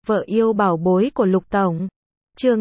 Vợ yêu bảo bối của Lục Tổng. Chương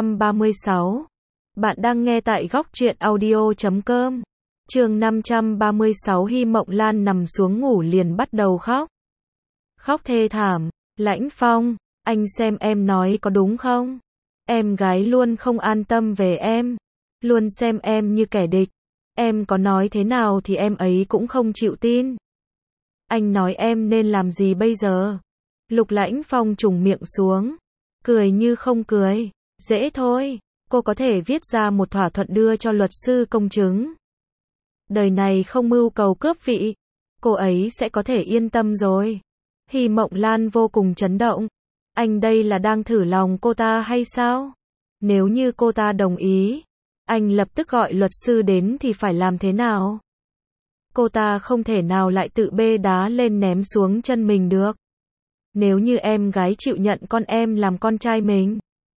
536. Bạn đang nghe tại góc truyện audio.com. Chương 536. Hy Mộng Lan nằm xuống ngủ liền bắt đầu khóc. Khóc thê thảm. Lãnh Phong, anh xem em nói có đúng không? Em gái luôn không an tâm về em, luôn xem em như kẻ địch. Em có nói thế nào thì em ấy cũng không chịu tin. Anh nói em nên làm gì bây giờ? Lục Lãnh Phong trùng miệng xuống, cười như không cười. Dễ thôi, cô có thể viết ra một thỏa thuận đưa cho luật sư công chứng. Đời này không mưu cầu cướp vị, cô ấy sẽ có thể yên tâm rồi. Hy Mộng Lan vô cùng chấn động. Anh đây là đang thử lòng cô ta hay sao? Nếu như cô ta đồng ý, anh lập tức gọi luật sư đến thì phải làm thế nào? Cô ta không thể nào lại tự bê đá lên ném xuống chân mình được. Nếu như em gái chịu nhận con em làm con trai mình,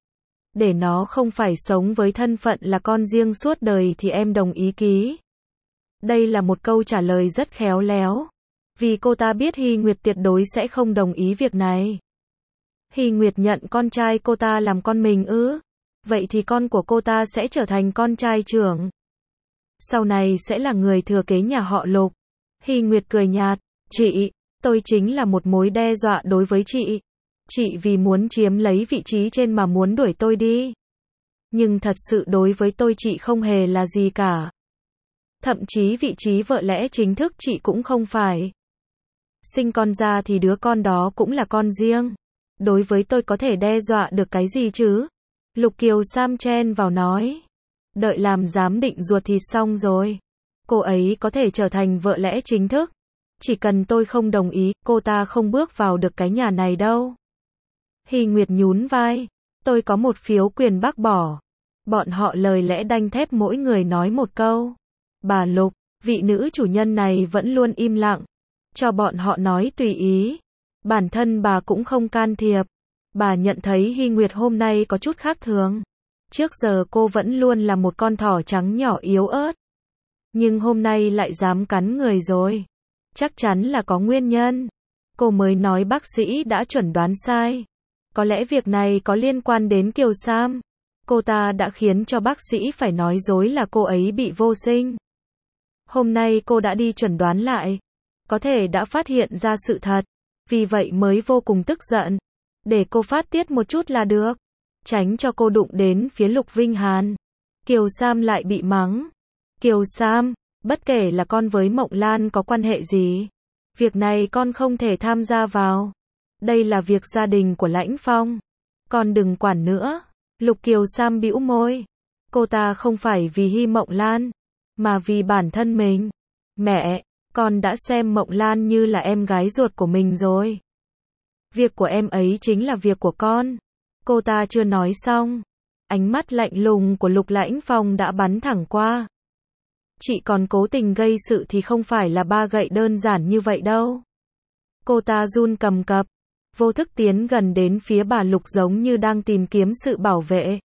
để nó không phải sống với thân phận là con riêng suốt đời thì em đồng ý ký. Đây là một câu trả lời rất khéo léo, vì cô ta biết Hy Nguyệt tuyệt đối sẽ không đồng ý việc này. Hy Nguyệt nhận con trai cô ta làm con mình ư? Vậy thì con của cô ta sẽ trở thành con trai trưởng, sau này sẽ là người thừa kế nhà họ Lục. Hy Nguyệt cười nhạt, chị, tôi chính là một mối đe dọa đối với chị. Chị vì muốn chiếm lấy vị trí trên mà muốn đuổi tôi đi. Nhưng thật sự đối với tôi chị không hề là gì cả. Thậm chí vị trí vợ lẽ chính thức chị cũng không phải. Sinh con ra thì đứa con đó cũng là con riêng. Đối với tôi có thể đe dọa được cái gì chứ? Lục Kiều Sam chen vào nói. Đợi làm giám định ruột thịt xong rồi, cô ấy có thể trở thành vợ lẽ chính thức. Chỉ cần tôi không đồng ý, cô ta không bước vào được cái nhà này đâu. Hy Nguyệt nhún vai. Tôi có một phiếu quyền bác bỏ. Bọn họ lời lẽ đanh thép mỗi người nói một câu. Bà Lục, vị nữ chủ nhân này vẫn luôn im lặng. Cho bọn họ nói tùy ý. Bản thân bà cũng không can thiệp. Bà nhận thấy Hy Nguyệt hôm nay có chút khác thường. Trước giờ cô vẫn luôn là một con thỏ trắng nhỏ yếu ớt. Nhưng hôm nay lại dám cắn người rồi. Chắc chắn là có nguyên nhân. Cô mới nói bác sĩ đã chuẩn đoán sai. Có lẽ việc này có liên quan đến Kiều Sam. Cô ta đã khiến cho bác sĩ phải nói dối là cô ấy bị vô sinh. Hôm nay cô đã đi chuẩn đoán lại. Có thể đã phát hiện ra sự thật. Vì vậy mới vô cùng tức giận. Để cô phát tiết một chút là được. Tránh cho cô đụng đến phía Lục Vinh Hàn. Kiều Sam lại bị mắng. Kiều Sam, bất kể là con với Mộng Lan có quan hệ gì, việc này con không thể tham gia vào. Đây là việc gia đình của Lãnh Phong. Con đừng quản nữa. Lục Kiều Sam bĩu môi. Cô ta không phải vì Hy Mộng Lan, mà vì bản thân mình. Mẹ, con đã xem Mộng Lan như là em gái ruột của mình rồi. Việc của em ấy chính là việc của con. Cô ta chưa nói xong. Ánh mắt lạnh lùng của Lục Lãnh Phong đã bắn thẳng qua. Chị còn cố tình gây sự thì không phải là ba gậy đơn giản như vậy đâu. Cô ta run cầm cập, vô thức tiến gần đến phía bà Lục giống như đang tìm kiếm sự bảo vệ.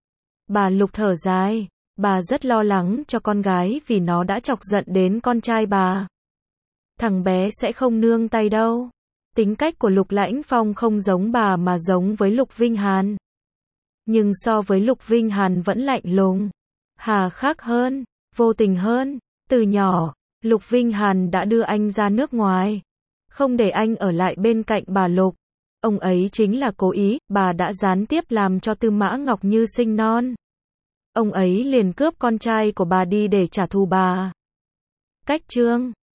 Bà Lục thở dài, bà rất lo lắng cho con gái vì nó đã chọc giận đến con trai bà. Thằng bé sẽ không nương tay đâu. Tính cách của Lục Lãnh Phong không giống bà mà giống với Lục Vinh Hàn. Nhưng so với Lục Vinh Hàn vẫn lạnh lùng, hà khắc hơn, vô tình hơn. Từ nhỏ, Lục Vinh Hàn đã đưa anh ra nước ngoài, không để anh ở lại bên cạnh bà Lục. Ông ấy chính là cố ý, bà đã gián tiếp làm cho Tư Mã Ngọc Như sinh non. Ông ấy liền cướp con trai của bà đi để trả thù bà. Cách chương